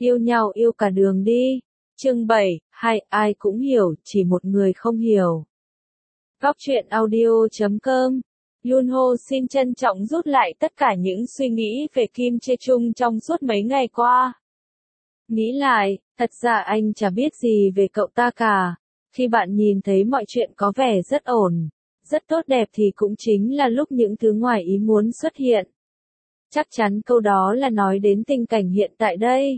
Yêu nhau yêu cả đường đi. Chương 7, ai cũng hiểu, chỉ một người không hiểu. Góc truyện audio.com. Yunho xin trân trọng rút lại tất cả những suy nghĩ về Kim Chae Chung trong suốt mấy ngày qua. Nghĩ lại, thật ra anh chả biết gì về cậu ta cả. Khi bạn nhìn thấy mọi chuyện có vẻ rất ổn, rất tốt đẹp thì cũng chính là lúc những thứ ngoài ý muốn xuất hiện. Chắc chắn câu đó là nói đến tình cảnh hiện tại đây.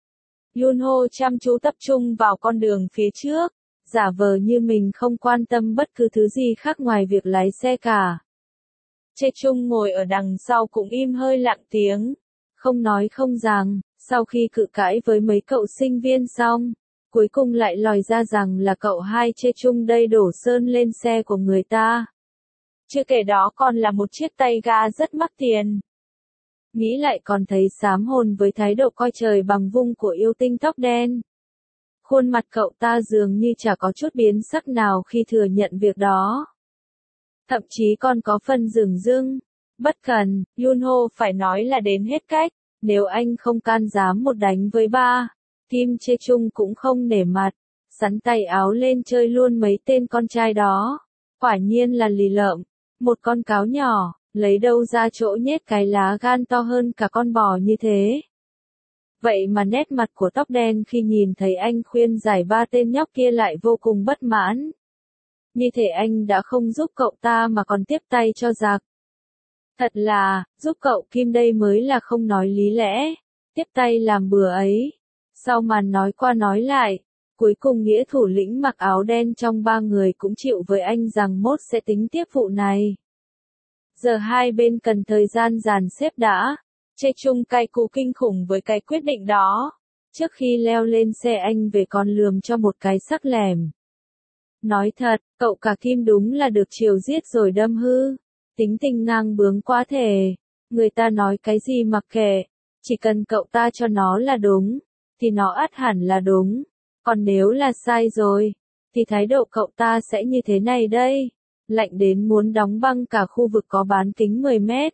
Yunho chăm chú tập trung vào con đường phía trước, giả vờ như mình không quan tâm bất cứ thứ gì khác ngoài việc lái xe cả. Chae Chung ngồi ở đằng sau cũng im hơi lặng tiếng, không nói không rằng, sau khi cự cãi với mấy cậu sinh viên xong, cuối cùng lại lòi ra rằng là cậu hai Chae Chung đây đổ sơn lên xe của người ta. Chưa kể đó còn là một chiếc tay ga rất mắc tiền. Nghĩ lại còn thấy xám hồn với thái độ coi trời bằng vung của yêu tinh tóc đen. Khuôn mặt cậu ta dường như chả có chút biến sắc nào khi thừa nhận việc đó. Thậm chí còn có phần dửng dưng. Bất cần, Yunho phải nói là đến hết cách, nếu anh không can dám một đánh với ba, Kim Chae Chung cũng không nể mặt, sắn tay áo lên chơi luôn mấy tên con trai đó. Quả nhiên là lì lợm, một con cáo nhỏ, lấy đâu ra chỗ nhét cái lá gan to hơn cả con bò như thế. Vậy mà nét mặt của tóc đen khi nhìn thấy anh khuyên giải ba tên nhóc kia lại vô cùng bất mãn. Như thể anh đã không giúp cậu ta mà còn tiếp tay cho giặc. Thật là, giúp cậu Kim đây mới là không nói lý lẽ, tiếp tay làm bừa ấy. Sau màn nói qua nói lại, cuối cùng nghĩa thủ lĩnh mặc áo đen trong ba người cũng chịu với anh rằng mốt sẽ tính tiếp vụ này. Giờ hai bên cần thời gian dàn xếp đã. Chae Chung cay cú kinh khủng với cái quyết định đó. Trước khi leo lên xe anh về còn lườm cho một cái sắc lẻm. Nói thật, cậu cả Kim đúng là được chiều giết rồi đâm hư. Tính tình ngang bướng quá thể. Người ta nói cái gì mặc kệ. Chỉ cần cậu ta cho nó là đúng, thì nó ắt hẳn là đúng. Còn nếu là sai rồi, thì thái độ cậu ta sẽ như thế này đây. Lạnh đến muốn đóng băng cả khu vực có bán kính 10 mét.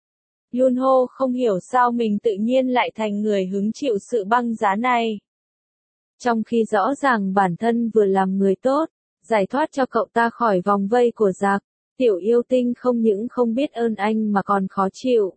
Yunho không hiểu sao mình tự nhiên lại thành người hứng chịu sự băng giá này. Trong khi rõ ràng bản thân vừa làm người tốt, giải thoát cho cậu ta khỏi vòng vây của giặc, tiểu yêu tinh không những không biết ơn anh mà còn khó chịu.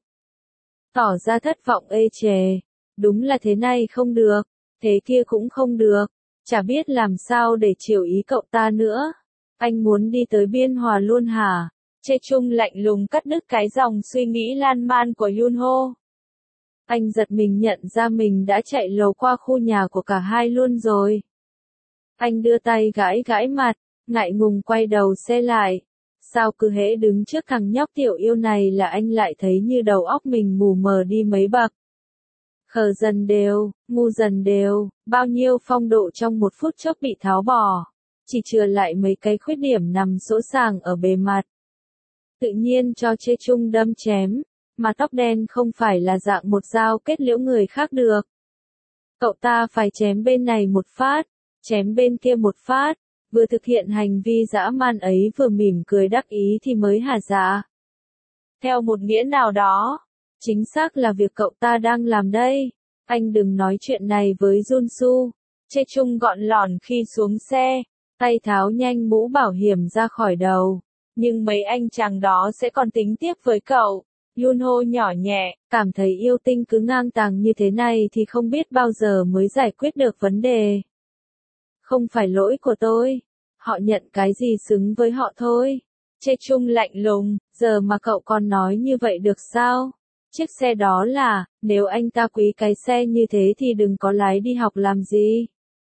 Tỏ ra thất vọng ê chề. Đúng là thế này không được, thế kia cũng không được, chả biết làm sao để chiều ý cậu ta nữa. Anh muốn đi tới Biên Hòa luôn hả? Chae Chung lạnh lùng cắt đứt cái dòng suy nghĩ lan man của Yunho. Anh giật mình nhận ra mình đã chạy lầu qua khu nhà của cả hai luôn rồi. Anh đưa tay gãi gãi mặt, ngại ngùng quay đầu xe lại. Sao cứ hễ đứng trước thằng nhóc tiểu yêu này là anh lại thấy như đầu óc mình mù mờ đi mấy bậc. Khờ dần đều, ngu dần đều, bao nhiêu phong độ trong một phút chốc bị tháo bỏ. Chỉ chừa lại mấy cái khuyết điểm nằm sỗ sàng ở bề mặt. Tự nhiên cho Chae Chung đâm chém, mà tóc đen không phải là dạng một dao kết liễu người khác được. Cậu ta phải chém bên này một phát, chém bên kia một phát, vừa thực hiện hành vi dã man ấy vừa mỉm cười đắc ý thì mới hả dạ. Theo một nghĩa nào đó, chính xác là việc cậu ta đang làm đây. Anh đừng nói chuyện này với Junsu. Chae Chung gọn lỏn khi xuống xe, tay tháo nhanh mũ bảo hiểm ra khỏi đầu. Nhưng mấy anh chàng đó sẽ còn tính tiếp với cậu. Yunho nhỏ nhẹ, cảm thấy yêu tinh cứ ngang tàng như thế này thì không biết bao giờ mới giải quyết được vấn đề. Không phải lỗi của tôi. Họ nhận cái gì xứng với họ thôi. Chae Chung lạnh lùng, giờ mà cậu còn nói như vậy được sao? Chiếc xe đó là, nếu anh ta quý cái xe như thế thì đừng có lái đi học làm gì.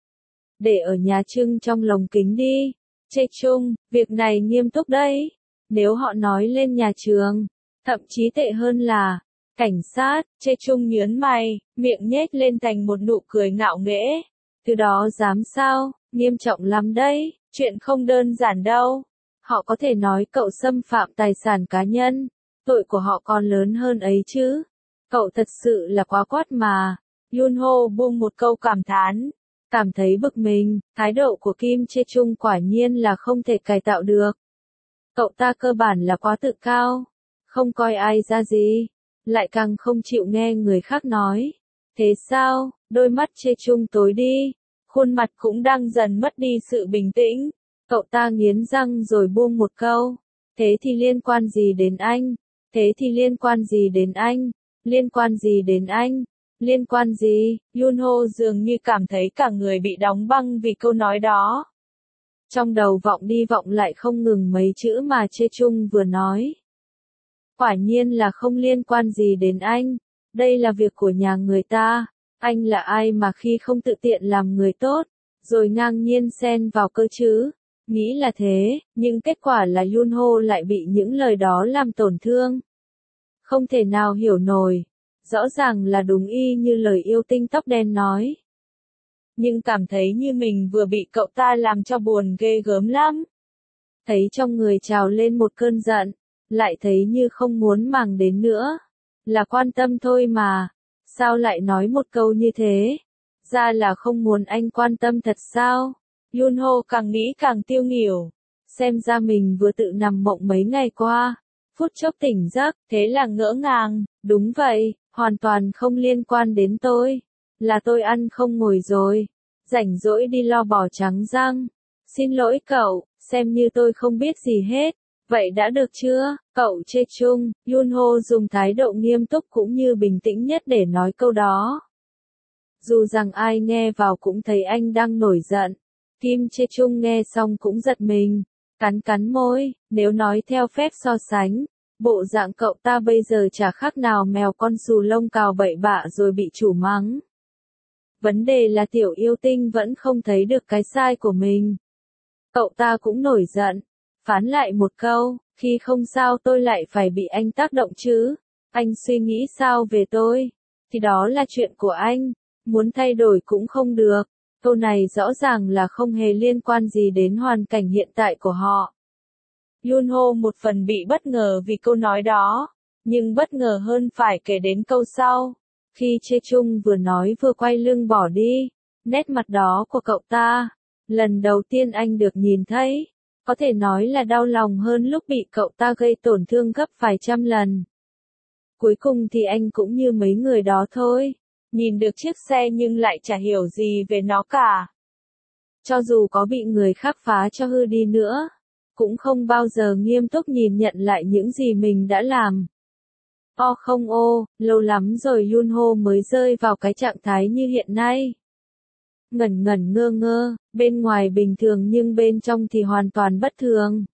Để ở nhà trưng trong lồng kính đi. Chae Chung, việc này nghiêm túc đấy. Nếu họ nói lên nhà trường, thậm chí tệ hơn là cảnh sát. Chae Chung nhướng mày, miệng nhếch lên thành một nụ cười ngạo nghễ. Từ đó dám sao, nghiêm trọng lắm đấy, chuyện không đơn giản đâu. Họ có thể nói cậu xâm phạm tài sản cá nhân, tội của họ còn lớn hơn ấy chứ. Cậu thật sự là quá quát mà. Yunho buông một câu cảm thán. Cảm thấy bực mình, thái độ của Kim Chae Chung quả nhiên là không thể cải tạo được. Cậu ta cơ bản là quá tự cao, không coi ai ra gì, lại càng không chịu nghe người khác nói. Thế sao, Đôi mắt Chê Chung tối đi, khuôn mặt cũng đang dần mất đi sự bình tĩnh. Cậu ta nghiến răng rồi buông một câu. Thế thì liên quan gì đến anh? Thế thì liên quan gì đến anh? Liên quan gì đến anh? Liên quan gì? Yunho dường như cảm thấy cả người bị đóng băng vì câu nói đó. Trong đầu vọng đi vọng lại không ngừng mấy chữ mà Chê Chung vừa nói. Quả nhiên là không liên quan gì đến anh. Đây là việc của nhà người ta. Anh là ai mà khi không tự tiện làm người tốt, rồi ngang nhiên xen vào cơ chứ? Nghĩ là thế, nhưng kết quả là Yunho lại bị những lời đó làm tổn thương. Không thể nào hiểu nổi. Rõ ràng là đúng y như lời yêu tinh tóc đen nói. Nhưng cảm thấy như mình vừa bị cậu ta làm cho buồn ghê gớm lắm. Thấy trong người trào lên một cơn giận, lại thấy như không muốn màng đến nữa. Là quan tâm thôi mà, sao lại nói một câu như thế? Ra là không muốn anh quan tâm thật sao? Yunho càng nghĩ càng tiêu nghỉu. Xem ra mình vừa tự nằm mộng mấy ngày qua. Phút chốc tỉnh giấc, thế là ngỡ ngàng. Đúng vậy, hoàn toàn không liên quan đến tôi. Là tôi ăn không ngồi rồi. Rảnh rỗi đi lo bò trắng răng. Xin lỗi cậu, xem như tôi không biết gì hết. Vậy đã được chưa, cậu Chê Chung? Yunho dùng thái độ nghiêm túc cũng như bình tĩnh nhất để nói câu đó. Dù rằng ai nghe vào cũng thấy anh đang nổi giận. Kim Chê Chung nghe xong cũng giật mình. Cắn cắn môi, nếu nói theo phép so sánh, bộ dạng cậu ta bây giờ chả khác nào mèo con xù lông cào bậy bạ rồi bị chủ mắng. Vấn đề là tiểu yêu tinh vẫn không thấy được cái sai của mình. Cậu ta cũng nổi giận, phán lại một câu, khi không sao tôi lại phải bị anh tác động chứ. Anh suy nghĩ sao về tôi, thì đó là chuyện của anh, muốn thay đổi cũng không được. Câu này rõ ràng là không hề liên quan gì đến hoàn cảnh hiện tại của họ. Yunho một phần bị bất ngờ vì câu nói đó, nhưng bất ngờ hơn phải kể đến câu sau. Khi Chê Chung vừa nói vừa quay lưng bỏ đi, nét mặt đó của cậu ta, lần đầu tiên anh được nhìn thấy, có thể nói là đau lòng hơn lúc bị cậu ta gây tổn thương gấp vài trăm lần. Cuối cùng thì anh cũng như mấy người đó thôi, nhìn được chiếc xe nhưng lại chả hiểu gì về nó cả. Cho dù có bị người khác phá cho hư đi nữa, cũng không bao giờ nghiêm túc nhìn nhận lại những gì mình đã làm. Không lâu lắm rồi Yunho mới rơi vào cái trạng thái như hiện nay. Ngẩn ngẩn ngơ ngơ, bên ngoài bình thường nhưng bên trong thì hoàn toàn bất thường.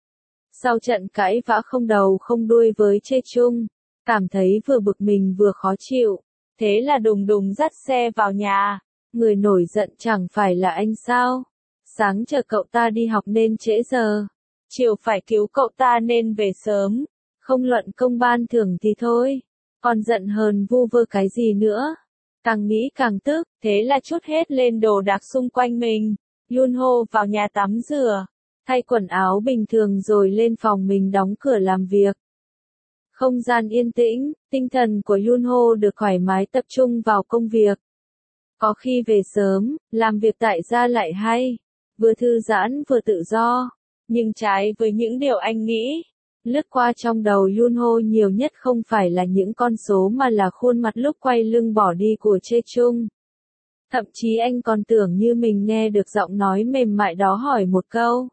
Sau trận cãi vã không đầu không đuôi với Chê Chung, cảm thấy vừa bực mình vừa khó chịu, thế là đùng đùng dắt xe vào nhà. Người nổi giận chẳng phải là anh sao? Sáng chờ cậu ta đi học nên trễ giờ, chiều phải cứu cậu ta nên về sớm. Không luận công ban thưởng thì thôi, còn giận hờn vu vơ cái gì nữa. Càng nghĩ càng tức, thế là trút hết lên đồ đạc xung quanh mình. Yunho vào nhà tắm rửa, thay quần áo bình thường rồi lên phòng mình đóng cửa làm việc. Không gian yên tĩnh, tinh thần của Yunho được thoải mái tập trung vào công việc. Có khi về sớm, làm việc tại gia lại hay, vừa thư giãn vừa tự do, nhưng trái với những điều anh nghĩ. Lướt qua trong đầu Yunho nhiều nhất không phải là những con số mà là khuôn mặt lúc quay lưng bỏ đi của Chê Chung. Thậm chí anh còn tưởng như mình nghe được giọng nói mềm mại đó hỏi một câu.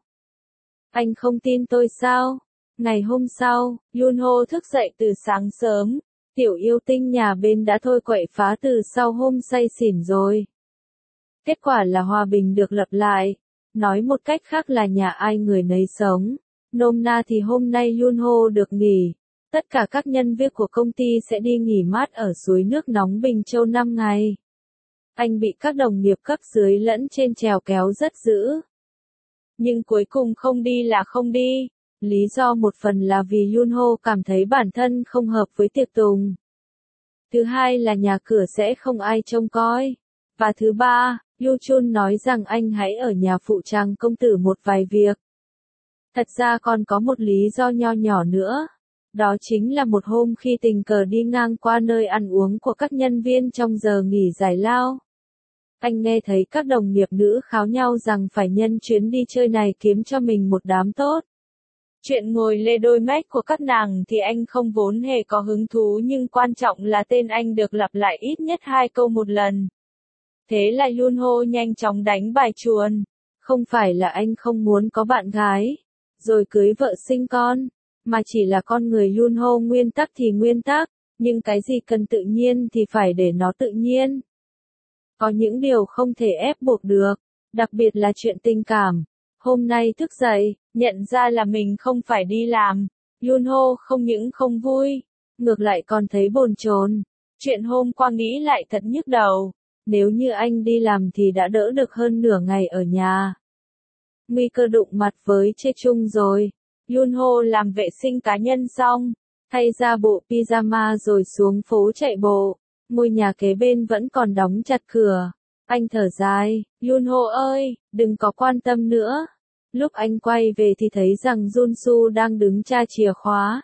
Anh không tin tôi sao? Ngày hôm sau, Yunho thức dậy từ sáng sớm. Tiểu yêu tinh nhà bên đã thôi quậy phá từ sau hôm say xỉn rồi. Kết quả là hòa bình được lập lại. Nói một cách khác là nhà ai người nấy sống. Nôm na thì hôm nay Yunho được nghỉ. Tất cả các nhân viên của công ty sẽ đi nghỉ mát ở suối nước nóng Bình Châu 5 ngày. Anh bị các đồng nghiệp cấp dưới lẫn trên trèo kéo rất dữ. Nhưng cuối cùng không đi là không đi. Lý do một phần là vì Yunho cảm thấy bản thân không hợp với tiệc tùng. Thứ hai là nhà cửa sẽ không ai trông coi. Và thứ ba, Yuchun nói rằng anh hãy ở nhà phụ chàng công tử một vài việc. Thật ra còn có một lý do nho nhỏ nữa. Đó chính là một hôm khi tình cờ đi ngang qua nơi ăn uống của các nhân viên trong giờ nghỉ giải lao. Anh nghe thấy các đồng nghiệp nữ kháo nhau rằng phải nhân chuyến đi chơi này kiếm cho mình một đám tốt. Chuyện ngồi lê đôi mách của các nàng thì anh không vốn hề có hứng thú nhưng quan trọng là tên anh được lặp lại ít nhất 2 câu một lần. Thế là Yunho nhanh chóng đánh bài chuồn. Không phải là anh không muốn có bạn gái, rồi cưới vợ sinh con, mà chỉ là con người Yunho nguyên tắc thì nguyên tắc, nhưng cái gì cần tự nhiên thì phải để nó tự nhiên. Có những điều không thể ép buộc được, đặc biệt là chuyện tình cảm. Hôm nay thức dậy, nhận ra là mình không phải đi làm. Yunho không những không vui, ngược lại còn thấy bồn chồn. Chuyện hôm qua nghĩ lại thật nhức đầu. Nếu như anh đi làm thì đã đỡ được hơn nửa ngày ở nhà. Nguy cơ đụng mặt với Chê Chung rồi. Yunho làm vệ sinh cá nhân xong, thay ra bộ pyjama rồi xuống phố chạy bộ. Ngôi nhà kế bên vẫn còn đóng chặt cửa. Anh thở dài, Yunho ơi, đừng có quan tâm nữa. Lúc anh quay về thì thấy rằng Junsu đang đứng tra chìa khóa.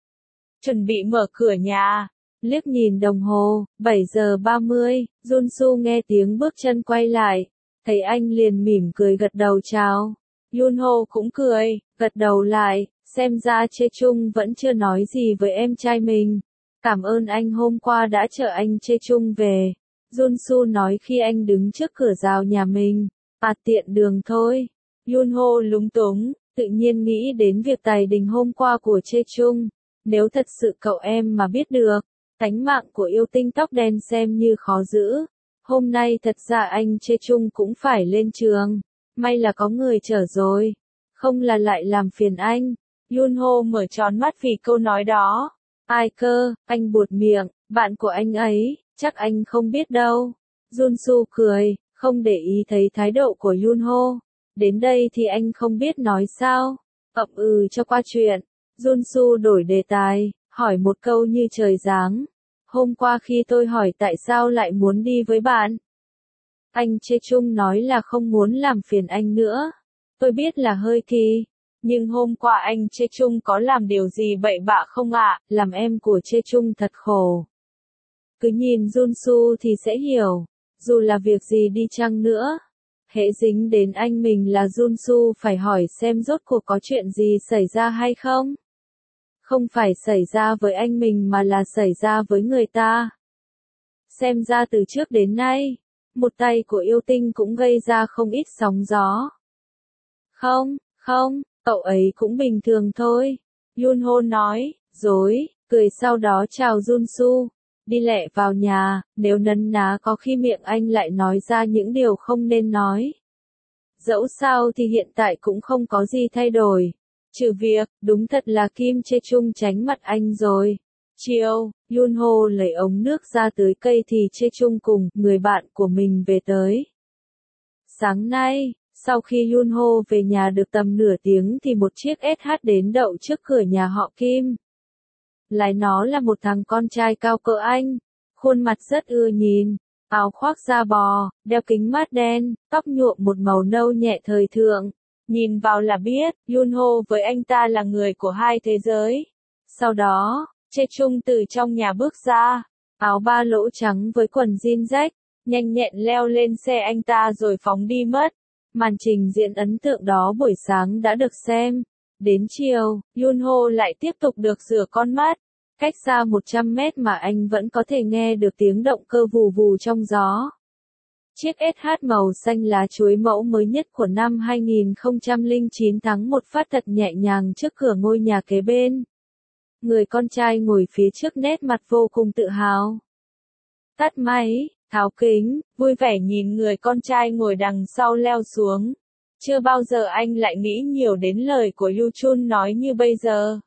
Chuẩn bị mở cửa nhà. Liếc nhìn đồng hồ, 7 giờ 30, Junsu nghe tiếng bước chân quay lại. Thấy anh liền mỉm cười gật đầu chào. Yunho cũng cười, gật đầu lại, xem ra Chê Chung vẫn chưa nói gì với em trai mình. Cảm ơn anh hôm qua đã chở anh Chê Chung về. Junsu nói khi anh đứng trước cửa rào nhà mình. Tiện đường thôi. Yunho lúng túng, tự nhiên nghĩ đến việc tài đình hôm qua của Chê Chung. Nếu thật sự cậu em mà biết được, tánh mạng của yêu tinh tóc đen xem như khó giữ. Hôm nay thật ra anh Chê Chung cũng phải lên trường. May là có người chở rồi. Không là lại làm phiền anh. Yunho mở tròn mắt vì câu nói đó. Ai cơ, anh buột miệng, bạn của anh ấy, chắc anh không biết đâu. Junsu cười, không để ý thấy thái độ của Yunho. Đến đây thì anh không biết nói sao. Ậm cho qua chuyện. Junsu đổi đề tài, hỏi một câu như trời giáng. Hôm qua khi tôi hỏi tại sao lại muốn đi với bạn, anh Chê Chung nói là không muốn làm phiền anh nữa. Tôi biết là hơi kỳ, nhưng hôm qua anh Chê Chung có làm điều gì bậy bạ không ạ? Làm em của Chê Chung thật khổ. Cứ nhìn Junsu thì sẽ hiểu, dù là việc gì đi chăng nữa. Hễ dính đến anh mình là Junsu phải hỏi xem rốt cuộc có chuyện gì xảy ra hay không. Không phải xảy ra với anh mình mà là xảy ra với người ta. Xem ra từ trước đến nay, một tay của yêu tinh cũng gây ra không ít sóng gió. Không, cậu ấy cũng bình thường thôi. Yunho nói, dối, cười sau đó chào Junsu. Đi lẹ vào nhà, nếu nấn ná có khi miệng anh lại nói ra những điều không nên nói. Dẫu sao thì hiện tại cũng không có gì thay đổi. Trừ việc, đúng thật là Kim Chê Chung tránh mặt anh rồi. Chiều, Yunho lấy ống nước ra tưới cây thì Chê Chung cùng người bạn của mình về tới. Sáng nay, sau khi Yunho về nhà được tầm nửa tiếng thì một chiếc SH đến đậu trước cửa nhà họ Kim. Lái nó là một thằng con trai cao cỡ anh, khuôn mặt rất ưa nhìn, áo khoác da bò, đeo kính mát đen, tóc nhuộm một màu nâu nhẹ thời thượng. Nhìn vào là biết, Yunho với anh ta là người của hai thế giới. Sau đó, Chê Chung từ trong nhà bước ra, áo ba lỗ trắng với quần jean rách, nhanh nhẹn leo lên xe anh ta rồi phóng đi mất. Màn trình diễn ấn tượng đó buổi sáng đã được xem. Đến chiều, Yunho lại tiếp tục được rửa con mắt. Cách xa 100 mét mà anh vẫn có thể nghe được tiếng động cơ vù vù trong gió. Chiếc SH màu xanh lá chuối mẫu mới nhất của năm 2009 thắng một phát thật nhẹ nhàng trước cửa ngôi nhà kế bên. Người con trai ngồi phía trước nét mặt vô cùng tự hào. Tắt máy, tháo kính, vui vẻ nhìn người con trai ngồi đằng sau leo xuống. Chưa bao giờ anh lại nghĩ nhiều đến lời của Yu Chun nói như bây giờ.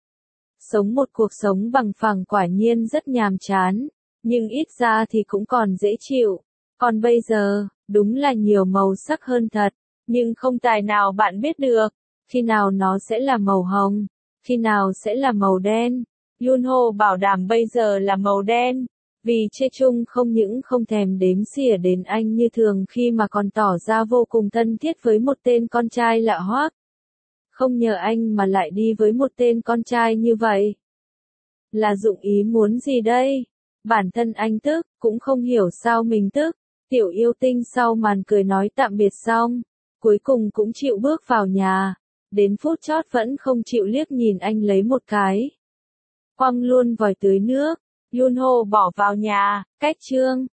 Sống một cuộc sống bằng phẳng quả nhiên rất nhàm chán, nhưng ít ra thì cũng còn dễ chịu. Còn bây giờ, đúng là nhiều màu sắc hơn thật, nhưng không tài nào bạn biết được, khi nào nó sẽ là màu hồng, khi nào sẽ là màu đen. Yunho bảo đảm bây giờ là màu đen, vì Chê Chung không những không thèm đếm xỉa đến anh như thường khi mà còn tỏ ra vô cùng thân thiết với một tên con trai lạ hoắc. Không nhờ anh mà lại đi với một tên con trai như vậy. Là dụng ý muốn gì đây? Bản thân anh tức, cũng không hiểu sao mình tức. Tiểu yêu tinh sau màn cười nói tạm biệt xong, cuối cùng cũng chịu bước vào nhà. Đến phút chót vẫn không chịu liếc nhìn anh lấy một cái. Quăng luôn vòi tưới nước, Yunho bỏ vào nhà, cách chương.